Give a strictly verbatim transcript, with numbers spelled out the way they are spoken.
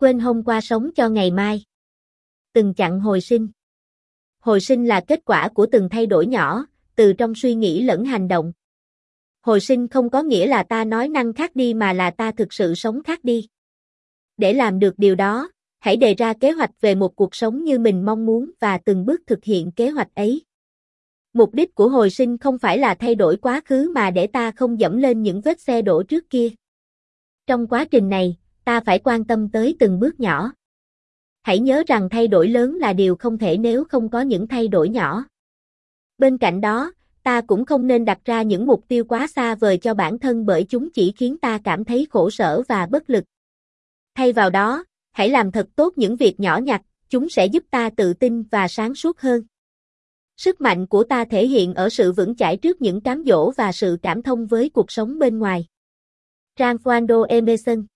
Quên hôm qua sống cho ngày mai. Từng chặng hồi sinh. Hồi sinh là kết quả của từng thay đổi nhỏ, từ trong suy nghĩ lẫn hành động. Hồi sinh không có nghĩa là ta nói năng khác đi mà là ta thực sự sống khác đi. Để làm được điều đó, hãy đề ra kế hoạch về một cuộc sống như mình mong muốn và từng bước thực hiện kế hoạch ấy. Mục đích của hồi sinh không phải là thay đổi quá khứ mà để ta không dẫm lên những vết xe đổ trước kia. Trong quá trình này, ta phải quan tâm tới từng bước nhỏ. Hãy nhớ rằng thay đổi lớn là điều không thể nếu không có những thay đổi nhỏ. Bên cạnh đó, ta cũng không nên đặt ra những mục tiêu quá xa vời cho bản thân bởi chúng chỉ khiến ta cảm thấy khổ sở và bất lực. Thay vào đó, hãy làm thật tốt những việc nhỏ nhặt, chúng sẽ giúp ta tự tin và sáng suốt hơn. Sức mạnh của ta thể hiện ở sự vững chãi trước những cám dỗ và sự cảm thông với cuộc sống bên ngoài. Ralph Waldo Emerson